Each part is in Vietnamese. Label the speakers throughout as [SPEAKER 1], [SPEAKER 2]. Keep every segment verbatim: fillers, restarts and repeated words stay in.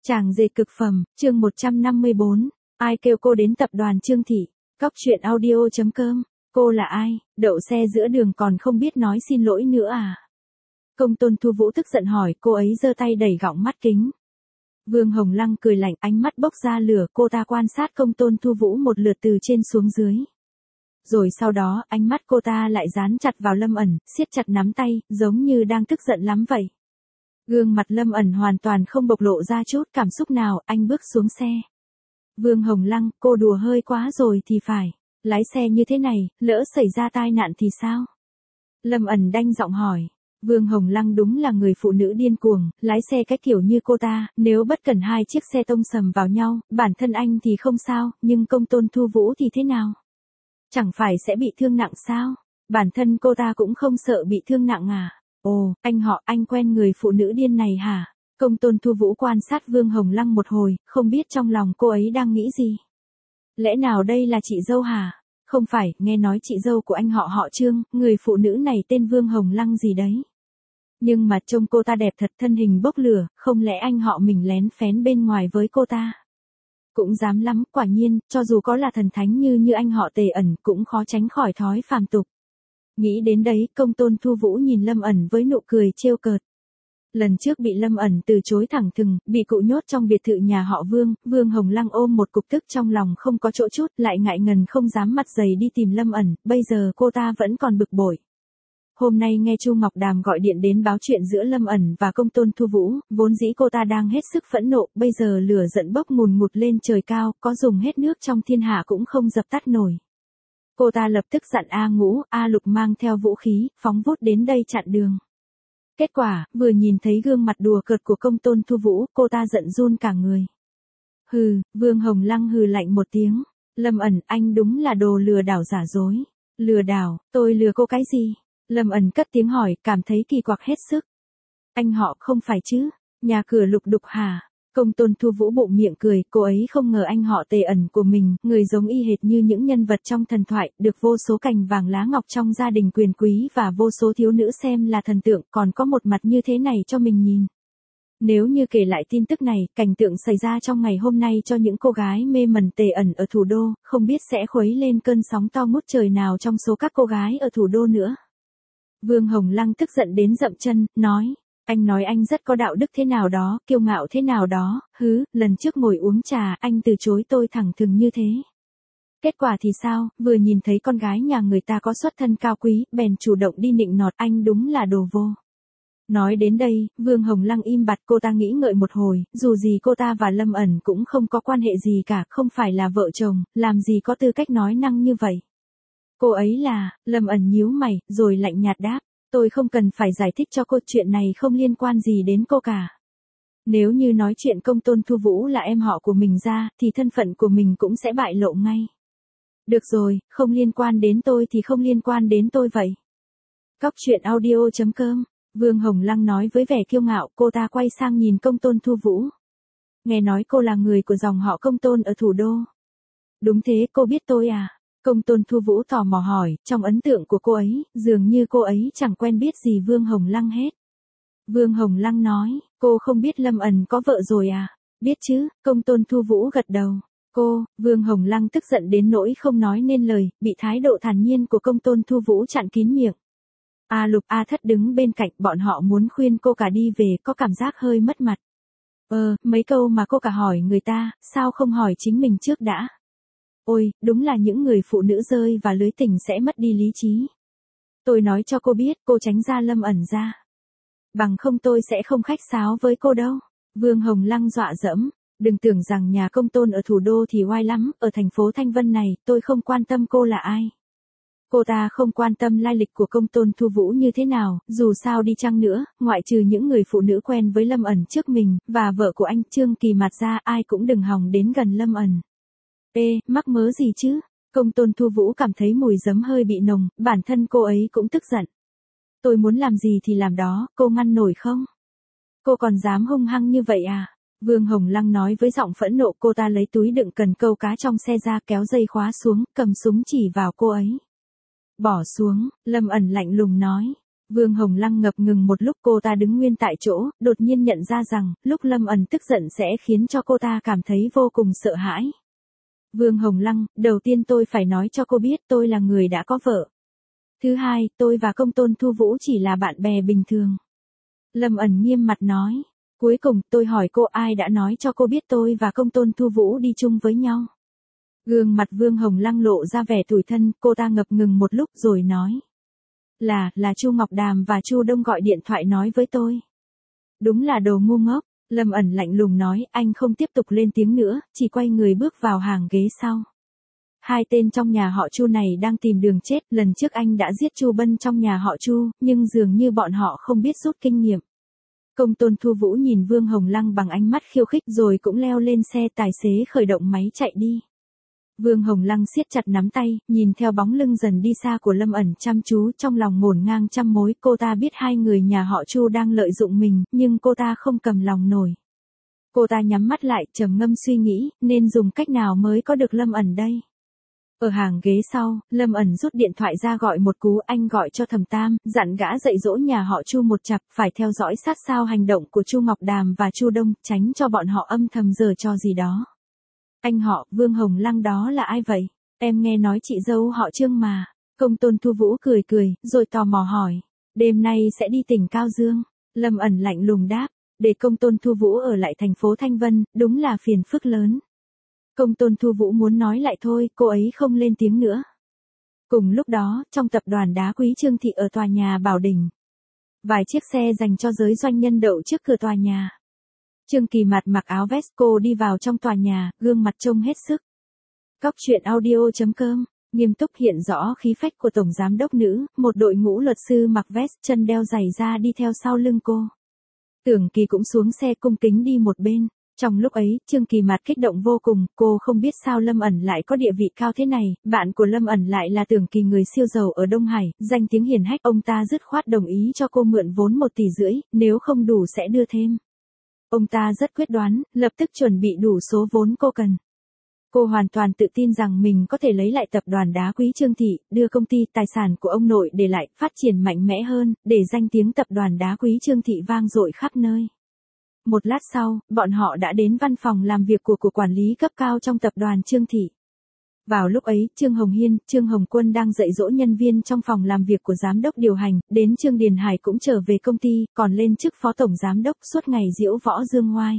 [SPEAKER 1] Chàng dệt cực phẩm, chương một trăm năm mươi bốn. Ai kêu cô đến tập đoàn Trương Thị? Cóc truyện audio chấm com. Cô là ai? Đậu xe giữa đường còn không biết nói xin lỗi nữa à? Công Tôn Thu Vũ tức giận hỏi, cô ấy giơ tay đẩy gọng mắt kính. Vương Hồng Lăng cười lạnh, ánh mắt bốc ra lửa, cô ta quan sát Công Tôn Thu Vũ một lượt từ trên xuống dưới. Rồi sau đó, ánh mắt cô ta lại dán chặt vào Lâm Ẩn, siết chặt nắm tay, giống như đang tức giận lắm vậy. Gương mặt Lâm Ẩn hoàn toàn không bộc lộ ra chút cảm xúc nào, anh bước xuống xe. Vương Hồng Lăng, cô đùa hơi quá rồi thì phải. Lái xe như thế này, lỡ xảy ra tai nạn thì sao? Lâm Ẩn đanh giọng hỏi. Vương Hồng Lăng đúng là người phụ nữ điên cuồng, lái xe cái kiểu như cô ta, nếu bất cẩn hai chiếc xe tông sầm vào nhau, bản thân anh thì không sao, nhưng Công Tôn Thu Vũ thì thế nào? Chẳng phải sẽ bị thương nặng sao? Bản thân cô ta cũng không sợ bị thương nặng à? Ồ, anh họ, anh quen người phụ nữ điên này hả? Công Tôn Thu Vũ quan sát Vương Hồng Lăng một hồi, không biết trong lòng cô ấy đang nghĩ gì. Lẽ nào đây là chị dâu hả? Không phải, nghe nói chị dâu của anh họ họ Trương, người phụ nữ này tên Vương Hồng Lăng gì đấy. Nhưng mà trông cô ta đẹp thật, thân hình bốc lửa, không lẽ anh họ mình lén phén bên ngoài với cô ta? Cũng dám lắm, quả nhiên, cho dù có là thần thánh như như anh họ Tề Ẩn cũng khó tránh khỏi thói phàm tục. Nghĩ đến đấy, Công Tôn Thu Vũ nhìn Lâm Ẩn với nụ cười trêu cợt. Lần trước bị Lâm Ẩn từ chối thẳng thừng, bị cụ nhốt trong biệt thự nhà họ Vương, Vương Hồng Lăng ôm một cục tức trong lòng không có chỗ chút, lại ngại ngần không dám mặt dày đi tìm Lâm Ẩn, bây giờ cô ta vẫn còn bực bội. Hôm nay nghe Chu Ngọc Đàm gọi điện đến báo chuyện giữa Lâm Ẩn và Công Tôn Thu Vũ, vốn dĩ cô ta đang hết sức phẫn nộ, bây giờ lửa giận bốc ngùn ngụt lên trời cao, có dùng hết nước trong thiên hạ cũng không dập tắt nổi. Cô ta lập tức dặn A Ngũ, A Lục mang theo vũ khí, phóng vút đến đây chặn đường. Kết quả, vừa nhìn thấy gương mặt đùa cợt của Công Tôn Thu Vũ, cô ta giận run cả người. Hừ, Vương Hồng Lăng hừ lạnh một tiếng. Lâm Ẩn, anh đúng là đồ lừa đảo giả dối. Lừa đảo, tôi lừa cô cái gì? Lâm Ẩn cất tiếng hỏi, cảm thấy kỳ quặc hết sức. Anh họ không phải chứ? Nhà cửa lục đục hả? Công Tôn Thu Vũ bụng miệng cười, cô ấy không ngờ anh họ Tề Ẩn của mình, người giống y hệt như những nhân vật trong thần thoại, được vô số cành vàng lá ngọc trong gia đình quyền quý và vô số thiếu nữ xem là thần tượng, còn có một mặt như thế này cho mình nhìn. Nếu như kể lại tin tức này, cảnh tượng xảy ra trong ngày hôm nay cho những cô gái mê mẩn Tề Ẩn ở thủ đô, không biết sẽ khuấy lên cơn sóng to ngút trời nào trong số các cô gái ở thủ đô nữa. Vương Hồng Lăng tức giận đến dậm chân, nói. Anh nói anh rất có đạo đức thế nào đó, kiêu ngạo thế nào đó, hứ, lần trước ngồi uống trà, anh từ chối tôi thẳng thừng như thế. Kết quả thì sao, vừa nhìn thấy con gái nhà người ta có xuất thân cao quý, bèn chủ động đi nịnh nọt, anh đúng là đồ vô. Nói đến đây, Vương Hồng Lăng im bặt, cô ta nghĩ ngợi một hồi, dù gì cô ta và Lâm Ẩn cũng không có quan hệ gì cả, không phải là vợ chồng, làm gì có tư cách nói năng như vậy. Cô ấy là, Lâm Ẩn nhíu mày, rồi lạnh nhạt đáp. Tôi không cần phải giải thích cho cô, chuyện này không liên quan gì đến cô cả. Nếu như nói chuyện Công Tôn Thu Vũ là em họ của mình ra, thì thân phận của mình cũng sẽ bại lộ ngay. Được rồi, không liên quan đến tôi thì không liên quan đến tôi vậy. Cóc truyện audio chấm com. Vương Hồng Lăng nói với vẻ kiêu ngạo, cô ta quay sang nhìn Công Tôn Thu Vũ. Nghe nói cô là người của dòng họ Công Tôn ở thủ đô. Đúng thế, cô biết tôi à? Công Tôn Thu Vũ tò mò hỏi, trong ấn tượng của cô ấy, dường như cô ấy chẳng quen biết gì Vương Hồng Lăng hết. Vương Hồng Lăng nói, cô không biết Lâm Ẩn có vợ rồi à? Biết chứ, Công Tôn Thu Vũ gật đầu. Cô, Vương Hồng Lăng tức giận đến nỗi không nói nên lời, bị thái độ thản nhiên của Công Tôn Thu Vũ chặn kín miệng. A Lục A Thất đứng bên cạnh, bọn họ muốn khuyên cô cả đi về, có cảm giác hơi mất mặt. Ờ, mấy câu mà cô cả hỏi người ta, sao không hỏi chính mình trước đã? Ôi, đúng là những người phụ nữ rơi và lưới tình sẽ mất đi lý trí. Tôi nói cho cô biết, cô tránh ra Lâm Ẩn ra. Bằng không tôi sẽ không khách sáo với cô đâu. Vương Hồng Lăng dọa dẫm. Đừng tưởng rằng nhà Công Tôn ở thủ đô thì oai lắm, ở thành phố Thanh Vân này, tôi không quan tâm cô là ai. Cô ta không quan tâm lai lịch của Công Tôn Thu Vũ như thế nào, dù sao đi chăng nữa, ngoại trừ những người phụ nữ quen với Lâm Ẩn trước mình, và vợ của anh Trương Kỳ Mạt ra, ai cũng đừng hòng đến gần Lâm Ẩn. Ê, mắc mớ gì chứ? Công Tôn Thu Vũ cảm thấy mùi giấm hơi bị nồng, bản thân cô ấy cũng tức giận. Tôi muốn làm gì thì làm đó, cô ngăn nổi không? Cô còn dám hung hăng như vậy à? Vương Hồng Lăng nói với giọng phẫn nộ, cô ta lấy túi đựng cần câu cá trong xe ra, kéo dây khóa xuống, cầm súng chỉ vào cô ấy. Bỏ xuống, Lâm Ẩn lạnh lùng nói. Vương Hồng Lăng ngập ngừng một lúc, cô ta đứng nguyên tại chỗ, đột nhiên nhận ra rằng, lúc Lâm ẩn tức giận sẽ khiến cho cô ta cảm thấy vô cùng sợ hãi. Vương Hồng Lăng, đầu tiên tôi phải nói cho cô biết tôi là người đã có vợ. Thứ hai, tôi và Công Tôn Thu Vũ chỉ là bạn bè bình thường. Lâm ẩn nghiêm mặt nói. Cuối cùng, tôi hỏi cô ai đã nói cho cô biết tôi và Công Tôn Thu Vũ đi chung với nhau. Gương mặt Vương Hồng Lăng lộ ra vẻ tủi thân, cô ta ngập ngừng một lúc rồi nói. Là, là Chu Ngọc Đàm và Chu Đông gọi điện thoại nói với tôi. Đúng là đồ ngu ngốc, Lâm ẩn lạnh lùng nói, anh không tiếp tục lên tiếng nữa, chỉ quay người bước vào hàng ghế sau. Hai tên trong nhà họ Chu này đang tìm đường chết, lần trước anh đã giết Chu Bân trong nhà họ Chu, nhưng dường như bọn họ không biết rút kinh nghiệm. Công Tôn Thu Vũ nhìn Vương Hồng Lăng bằng ánh mắt khiêu khích rồi cũng leo lên xe, tài xế khởi động máy chạy đi. Vương Hồng Lăng siết chặt nắm tay, nhìn theo bóng lưng dần đi xa của Lâm ẩn chăm chú, trong lòng ngổn ngang trăm mối. Cô ta biết hai người nhà họ Chu đang lợi dụng mình, nhưng cô ta không cầm lòng nổi. Cô ta nhắm mắt lại, trầm ngâm suy nghĩ, nên dùng cách nào mới có được Lâm ẩn đây. Ở hàng ghế sau, Lâm ẩn rút điện thoại ra gọi một cú, anh gọi cho Thẩm Tam, dặn gã dạy dỗ nhà họ Chu một chặp, phải theo dõi sát sao hành động của Chu Ngọc Đàm và Chu Đông, tránh cho bọn họ âm thầm giở trò gì đó. Anh họ, Vương Hồng Lăng đó là ai vậy? Em nghe nói chị dâu họ Trương mà. Công Tôn Thu Vũ cười cười, rồi tò mò hỏi. Đêm nay sẽ đi tỉnh Cao Dương. Lâm ẩn lạnh lùng đáp, để Công Tôn Thu Vũ ở lại thành phố Thanh Vân, đúng là phiền phức lớn. Công Tôn Thu Vũ muốn nói lại thôi, cô ấy không lên tiếng nữa. Cùng lúc đó, trong tập đoàn đá quý Trương Thị ở tòa nhà Bảo Đình. Vài chiếc xe dành cho giới doanh nhân đậu trước cửa tòa nhà. Trương Kỳ Mạt mặc áo vest, cô đi vào trong tòa nhà, gương mặt trông hết sức. Cóc truyện audio chấm com, nghiêm túc hiện rõ khí phách của tổng giám đốc nữ, một đội ngũ luật sư mặc vest, chân đeo giày da đi theo sau lưng cô. Tưởng Kỳ cũng xuống xe cung kính đi một bên. Trong lúc ấy, Trương Kỳ Mạt kích động vô cùng, cô không biết sao Lâm ẩn lại có địa vị cao thế này, bạn của Lâm ẩn lại là Tưởng Kỳ, người siêu giàu ở Đông Hải, danh tiếng hiển hách, ông ta dứt khoát đồng ý cho cô mượn vốn một tỷ rưỡi, nếu không đủ sẽ đưa thêm. Ông ta rất quyết đoán, lập tức chuẩn bị đủ số vốn cô cần. Cô hoàn toàn tự tin rằng mình có thể lấy lại tập đoàn đá quý Trương Thị, đưa công ty tài sản của ông nội để lại, phát triển mạnh mẽ hơn, để danh tiếng tập đoàn đá quý Trương Thị vang dội khắp nơi. Một lát sau, bọn họ đã đến văn phòng làm việc của của quản lý cấp cao trong tập đoàn Trương Thị. Vào lúc ấy, Trương Hồng Hiên, Trương Hồng Quân đang dạy dỗ nhân viên trong phòng làm việc của giám đốc điều hành, đến Trương Điền Hải cũng trở về công ty, còn lên chức phó tổng giám đốc, suốt ngày diễu võ dương ngoai.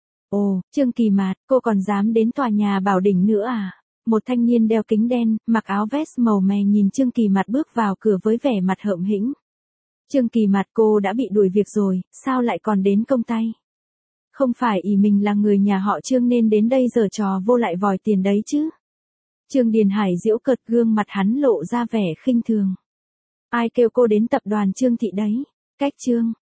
[SPEAKER 1] Ồ, Trương Kỳ Mạt, cô còn dám đến tòa nhà Bảo Đình nữa à? Một thanh niên đeo kính đen, mặc áo vest màu mè nhìn Trương Kỳ Mạt bước vào cửa với vẻ mặt hậm hĩnh. Trương Kỳ Mạt, cô đã bị đuổi việc rồi, sao lại còn đến công tay? Không phải ý mình là người nhà họ Trương nên đến đây giở trò vô lại vòi tiền đấy chứ? Trương Điền Hải giễu cợt, gương mặt hắn lộ ra vẻ khinh thường. Ai kêu cô đến tập đoàn Trương Thị đấy? Cách Trương